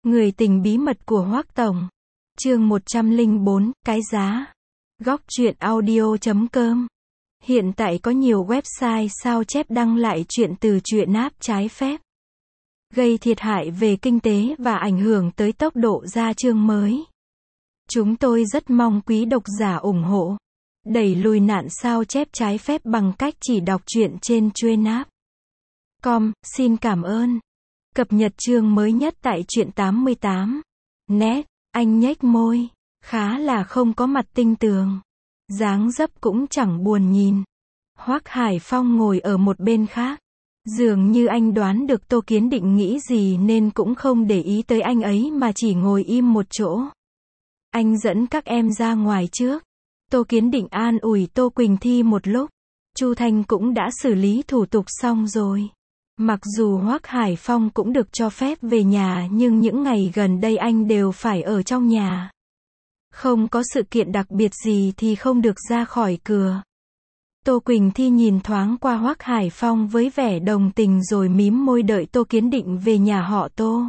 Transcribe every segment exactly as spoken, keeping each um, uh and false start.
Người tình bí mật của Hoắc Tổng. Chương một trăm lẻ bốn, cái giá. Góc truyện audio chấm com. Hiện tại có nhiều website sao chép đăng lại chuyện từ truyện app trái phép, gây thiệt hại về kinh tế và ảnh hưởng tới tốc độ ra chương mới. Chúng tôi rất mong quý độc giả ủng hộ, đẩy lùi nạn sao chép trái phép bằng cách chỉ đọc truyện trên truyện app. Com, xin cảm ơn. Cập nhật chương mới nhất tại truyện tám mươi tám. Net, anh nhếch môi, khá là không có mặt tinh tường. Dáng dấp cũng chẳng buồn nhìn. Hoắc Hải Phong ngồi ở một bên khác. Dường như anh đoán được Tô Kiến Định nghĩ gì nên cũng không để ý tới anh ấy mà chỉ ngồi im một chỗ. Anh dẫn các em ra ngoài trước. Tô Kiến Định an ủi Tô Quỳnh Thi một lúc. Chu Thanh cũng đã xử lý thủ tục xong rồi. Mặc dù Hoắc Hải Phong cũng được cho phép về nhà nhưng những ngày gần đây anh đều phải ở trong nhà. Không có sự kiện đặc biệt gì thì không được ra khỏi cửa. Tô Quỳnh Thi nhìn thoáng qua Hoắc Hải Phong với vẻ đồng tình rồi mím môi đợi Tô Kiến Định về nhà họ Tô.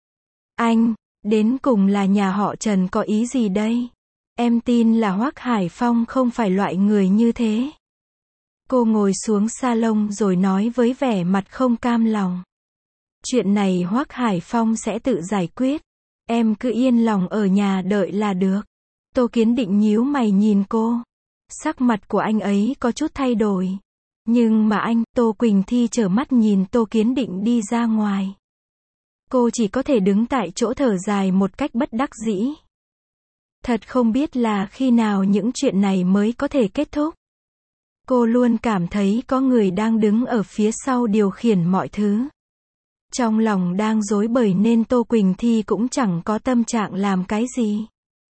Anh, đến cùng là nhà họ Trần có ý gì đây? Em tin là Hoắc Hải Phong không phải loại người như thế. Cô ngồi xuống salon rồi nói với vẻ mặt không cam lòng. Chuyện này Hoắc Hải Phong sẽ tự giải quyết. Em cứ yên lòng ở nhà đợi là được. Tô Kiến Định nhíu mày nhìn cô. Sắc mặt của anh ấy có chút thay đổi. Nhưng mà anh, Tô Quỳnh Thi trở mắt nhìn Tô Kiến Định đi ra ngoài. Cô chỉ có thể đứng tại chỗ thở dài một cách bất đắc dĩ. Thật không biết là khi nào những chuyện này mới có thể kết thúc. Cô luôn cảm thấy có người đang đứng ở phía sau điều khiển mọi thứ. Trong lòng đang rối bời nên Tô Quỳnh Thi cũng chẳng có tâm trạng làm cái gì.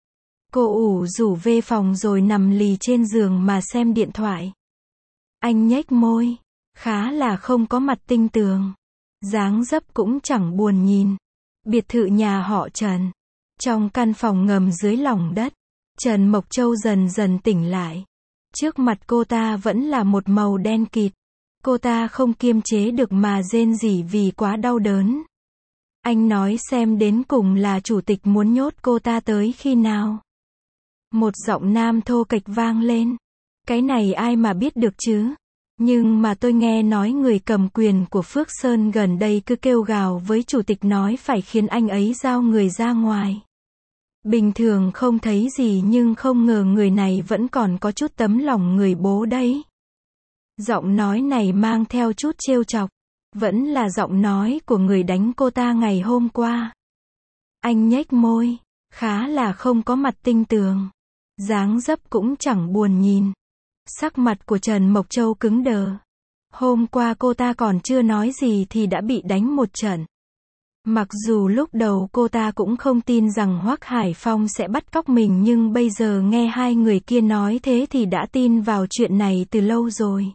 Cô ủ rủ về phòng rồi nằm lì trên giường mà xem điện thoại. Anh nhếch môi, khá là không có mặt tinh tường. Dáng dấp cũng chẳng buồn nhìn. Biệt thự nhà họ Trần. Trong căn phòng ngầm dưới lòng đất, Trần Mộc Châu dần dần tỉnh lại. Trước mặt cô ta vẫn là một màu đen kịt. Cô ta không kiềm chế được mà rên rỉ vì quá đau đớn. Anh nói xem đến cùng là chủ tịch muốn nhốt cô ta tới khi nào? Một giọng nam thô kệch vang lên. Cái này ai mà biết được chứ? Nhưng mà tôi nghe nói người cầm quyền của Phước Sơn gần đây cứ kêu gào với chủ tịch nói phải khiến anh ấy giao người ra ngoài. Bình thường không thấy gì nhưng không ngờ người này vẫn còn có chút tấm lòng người bố đấy. Giọng nói này mang theo chút trêu chọc. Vẫn là giọng nói của người đánh cô ta ngày hôm qua. Anh nhếch môi, khá là không có mặt tinh tường. Dáng dấp cũng chẳng buồn nhìn. Sắc mặt của Trần Mộc Châu cứng đờ. Hôm qua cô ta còn chưa nói gì thì đã bị đánh một trận. Mặc dù lúc đầu cô ta cũng không tin rằng Hoắc Hải Phong sẽ bắt cóc mình nhưng bây giờ nghe hai người kia nói thế thì đã tin vào chuyện này từ lâu rồi.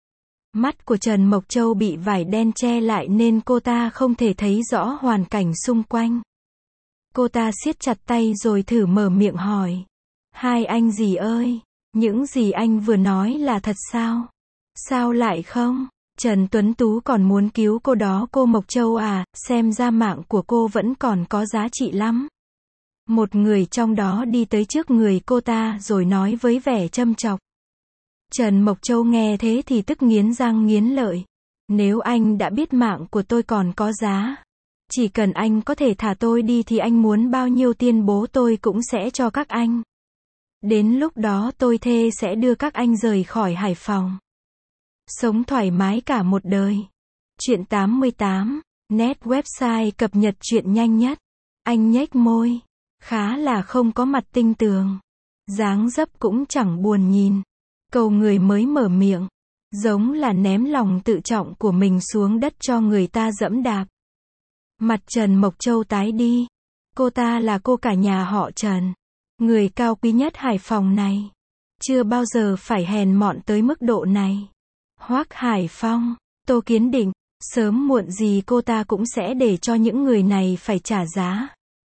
Mắt của Trần Mộc Châu bị vải đen che lại nên cô ta không thể thấy rõ hoàn cảnh xung quanh. Cô ta siết chặt tay rồi thử mở miệng hỏi. Hai anh gì ơi, những gì anh vừa nói là thật sao? Sao lại không? Trần Tuấn Tú còn muốn cứu cô đó cô Mộc Châu à, xem ra mạng của cô vẫn còn có giá trị lắm. Một người trong đó đi tới trước người cô ta rồi nói với vẻ châm chọc. Trần Mộc Châu nghe thế thì tức nghiến răng nghiến lợi. Nếu anh đã biết mạng của tôi còn có giá, chỉ cần anh có thể thả tôi đi thì anh muốn bao nhiêu tiền bố tôi cũng sẽ cho các anh. Đến lúc đó tôi thề sẽ đưa các anh rời khỏi Hải Phòng. Sống thoải mái cả một đời. Truyện tám mươi tám, Net website cập nhật truyện nhanh nhất. Anh nhếch môi, khá là không có mặt tinh tường. Dáng dấp cũng chẳng buồn nhìn. Câu người mới mở miệng, giống là ném lòng tự trọng của mình xuống đất cho người ta dẫm đạp. Mặt Trần Mộc Châu tái đi. Cô ta là cô cả nhà họ Trần, người cao quý nhất Hải Phòng này. Chưa bao giờ phải hèn mọn tới mức độ này. Hoắc Hải Phong, Tô Kiến Định, sớm muộn gì cô ta cũng sẽ để cho những người này phải trả giá.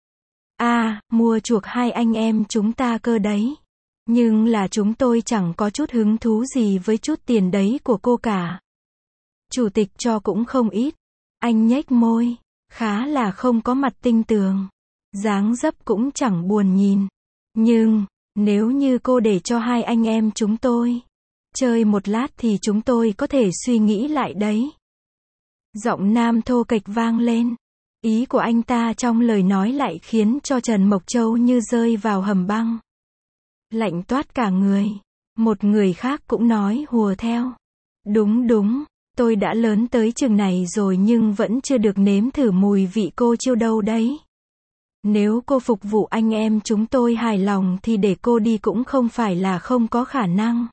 À, mua chuộc hai anh em chúng ta cơ đấy. Nhưng là chúng tôi chẳng có chút hứng thú gì với chút tiền đấy của cô cả. Chủ tịch cho cũng không ít. Anh nhếch môi, khá là không có mặt tinh tường. dáng dấp cũng chẳng buồn nhìn. Nhưng, nếu như cô để cho hai anh em chúng tôi chơi một lát thì chúng tôi có thể suy nghĩ lại đấy. Giọng nam thô kệch vang lên. Ý của anh ta trong lời nói lại khiến cho Trần Mộc Châu như rơi vào hầm băng. Lạnh toát cả người. Một người khác cũng nói hùa theo. Đúng đúng, tôi đã lớn tới chừng này rồi nhưng vẫn chưa được nếm thử mùi vị cô chiêu đâu đấy. Nếu cô phục vụ anh em chúng tôi hài lòng thì để cô đi cũng không phải là không có khả năng.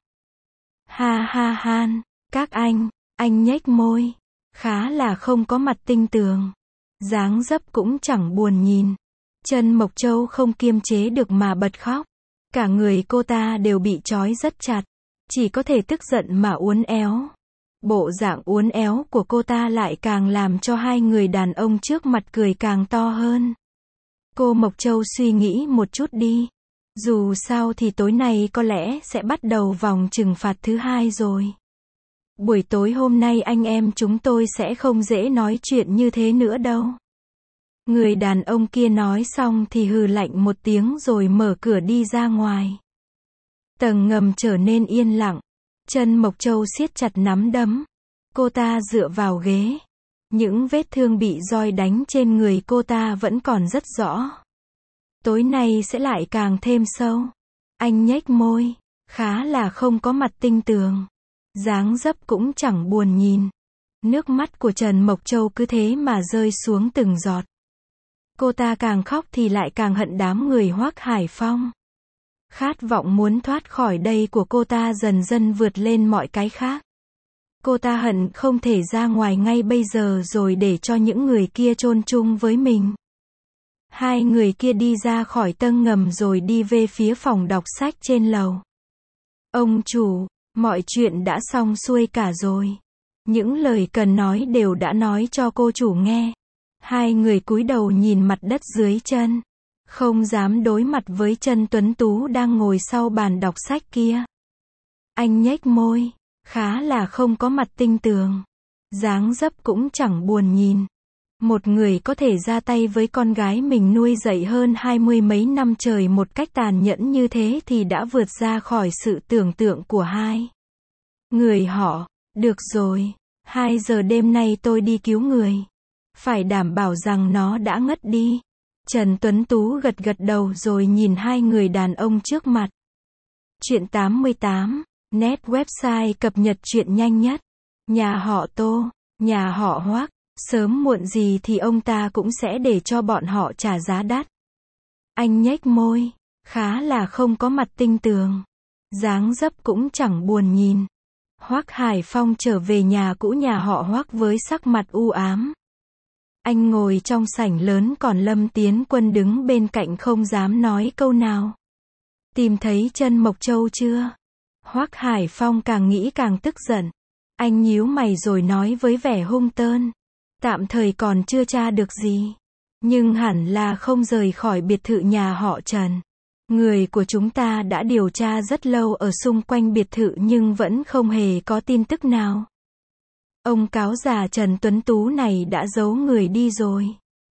Ha ha han, các anh, anh nhếch môi. Khá là không có mặt tinh tường. Dáng dấp cũng chẳng buồn nhìn. Trần Mộc Châu không kiềm chế được mà bật khóc. Cả người cô ta đều bị trói rất chặt. Chỉ có thể tức giận mà uốn éo. Bộ dạng uốn éo của cô ta lại càng làm cho hai người đàn ông trước mặt cười càng to hơn. Cô Mộc Châu suy nghĩ một chút đi. Dù sao thì tối nay có lẽ sẽ bắt đầu vòng trừng phạt thứ hai rồi. Buổi tối hôm nay anh em chúng tôi sẽ không dễ nói chuyện như thế nữa đâu. Người đàn ông kia nói xong thì hừ lạnh một tiếng rồi mở cửa đi ra ngoài. Tầng ngầm trở nên yên lặng. Trần Mộc Châu siết chặt nắm đấm. Cô ta dựa vào ghế. Những vết thương bị roi đánh trên người cô ta vẫn còn rất rõ. Tối nay sẽ lại càng thêm sâu. Anh nhếch môi. Khá là không có mặt tinh tường. Dáng dấp cũng chẳng buồn nhìn. Nước mắt của Trần Mộc Châu cứ thế mà rơi xuống từng giọt. Cô ta càng khóc thì lại càng hận đám người Hoắc Hải Phong. Khát vọng muốn thoát khỏi đây của cô ta dần dần vượt lên mọi cái khác. Cô ta hận không thể ra ngoài ngay bây giờ rồi để cho những người kia chôn chung với mình. Hai người kia đi ra khỏi tầng ngầm rồi đi về phía phòng đọc sách trên lầu. Ông chủ, mọi chuyện đã xong xuôi cả rồi. Những lời cần nói đều đã nói cho cô chủ nghe. Hai người cúi đầu nhìn mặt đất dưới chân. Không dám đối mặt với Trần Tuấn Tú đang ngồi sau bàn đọc sách kia. Anh nhếch môi. Khá là không có mặt tinh tường. Dáng dấp cũng chẳng buồn nhìn. Một người có thể ra tay với con gái mình nuôi dạy hơn hai mươi mấy năm trời một cách tàn nhẫn như thế thì đã vượt ra khỏi sự tưởng tượng của hai người họ. Được rồi, hai giờ đêm nay tôi đi cứu người. Phải đảm bảo rằng nó đã ngất đi. Trần Tuấn Tú gật gật đầu rồi nhìn hai người đàn ông trước mặt. Chuyện tám mươi tám, net website cập nhật chuyện nhanh nhất. Nhà họ Tô, nhà họ Hoắc, sớm muộn gì thì ông ta cũng sẽ để cho bọn họ trả giá đắt. Anh nhếch môi, khá là không có mặt tinh tường. Dáng dấp cũng chẳng buồn nhìn. Hoắc Hải Phong trở về nhà cũ nhà họ Hoắc với sắc mặt u ám. Anh ngồi trong sảnh lớn còn Lâm Tiến Quân đứng bên cạnh không dám nói câu nào. Tìm thấy Trần Mộc Châu chưa? Hoắc Hải Phong càng nghĩ càng tức giận. Anh nhíu mày rồi nói với vẻ hung tợn. Tạm thời còn chưa tra được gì. Nhưng hẳn là không rời khỏi biệt thự nhà họ Trần. Người của chúng ta đã điều tra rất lâu ở xung quanh biệt thự nhưng vẫn không hề có tin tức nào. Ông cáo già Trần Tuấn Tú này đã giấu người đi rồi.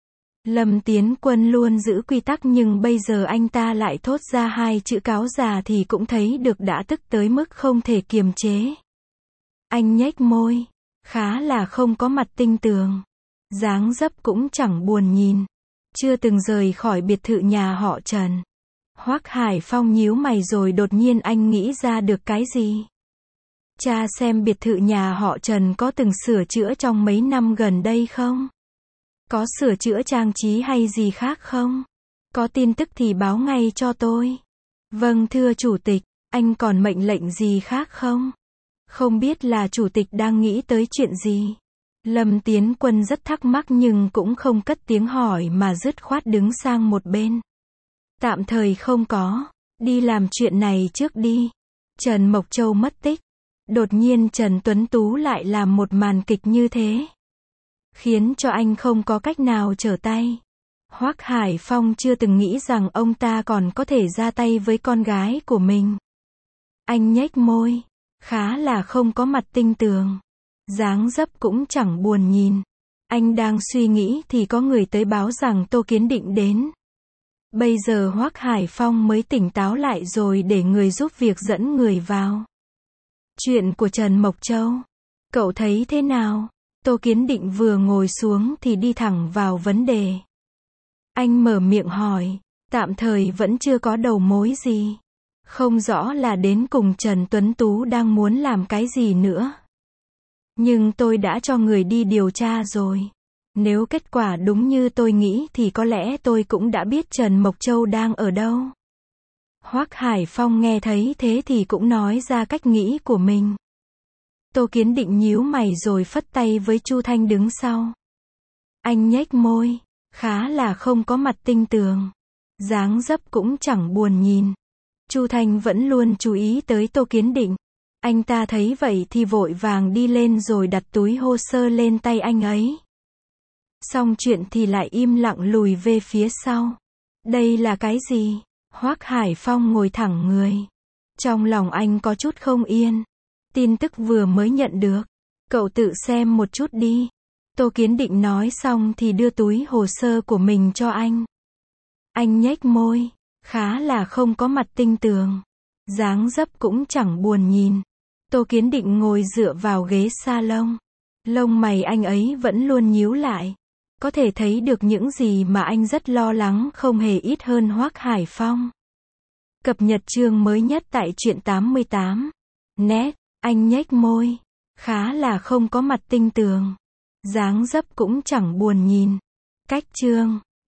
Lâm Tiến Quân luôn giữ quy tắc nhưng bây giờ anh ta lại thốt ra hai chữ cáo già thì cũng thấy được đã tức tới mức không thể kiềm chế. Anh nhếch môi. Khá là không có mặt tinh tường. Dáng dấp cũng chẳng buồn nhìn. Chưa từng rời khỏi biệt thự nhà họ Trần. Hoắc Hải Phong nhíu mày rồi đột nhiên anh nghĩ ra được cái gì. Cha xem biệt thự nhà họ Trần có từng sửa chữa trong mấy năm gần đây không? Có sửa chữa trang trí hay gì khác không? Có tin tức thì báo ngay cho tôi. Vâng thưa chủ tịch, anh còn mệnh lệnh gì khác không? Không biết là chủ tịch đang nghĩ tới chuyện gì? Lâm Tiến Quân rất thắc mắc nhưng cũng không cất tiếng hỏi mà dứt khoát đứng sang một bên. Tạm thời không có, đi làm chuyện này trước đi. Trần Mộc Châu mất tích. Đột nhiên Trần Tuấn Tú lại làm một màn kịch như thế. Khiến cho anh không có cách nào trở tay. Hoắc Hải Phong chưa từng nghĩ rằng ông ta còn có thể ra tay với con gái của mình. Anh nhếch môi. Khá là không có mặt tinh tường. Dáng dấp cũng chẳng buồn nhìn. Anh đang suy nghĩ thì có người tới báo rằng Tô Kiến Định đến. Bây giờ Hoắc Hải Phong mới tỉnh táo lại rồi để người giúp việc dẫn người vào. Chuyện của Trần Mộc Châu. Cậu thấy thế nào? Tô Kiến Định vừa ngồi xuống thì đi thẳng vào vấn đề. Anh mở miệng hỏi. Tạm thời vẫn chưa có đầu mối gì. Không rõ là đến cùng Trần Tuấn Tú đang muốn làm cái gì nữa. Nhưng tôi đã cho người đi điều tra rồi. Nếu kết quả đúng như tôi nghĩ thì có lẽ tôi cũng đã biết Trần Mộc Châu đang ở đâu. Hoắc Hải Phong nghe thấy thế thì cũng nói ra cách nghĩ của mình. Tô Kiến Định nhíu mày rồi phất tay với Chu Thanh đứng sau. Anh nhếch môi, khá là không có mặt tinh tường. Dáng dấp cũng chẳng buồn nhìn. Chu Thanh vẫn luôn chú ý tới Tô Kiến Định. Anh ta thấy vậy thì vội vàng đi lên rồi đặt túi hồ sơ lên tay anh ấy. Xong chuyện thì lại im lặng lùi về phía sau. Đây là cái gì? Hoắc Hải Phong ngồi thẳng người. Trong lòng anh có chút không yên. Tin tức vừa mới nhận được. Cậu tự xem một chút đi. Tô Kiến Định nói xong thì đưa túi hồ sơ của mình cho anh. Anh nhếch môi, khá là không có mặt tinh tường. Dáng dấp cũng chẳng buồn nhìn. Tô Kiến Định ngồi dựa vào ghế salon. Lông mày anh ấy vẫn luôn nhíu lại. Có thể thấy được những gì mà anh rất lo lắng không hề ít hơn Hoắc Hải Phong. Cập nhật chương mới nhất tại truyện tám mươi tám. Net, anh nhếch môi. Khá là không có mặt tinh tường. Dáng dấp cũng chẳng buồn nhìn. Cách chương.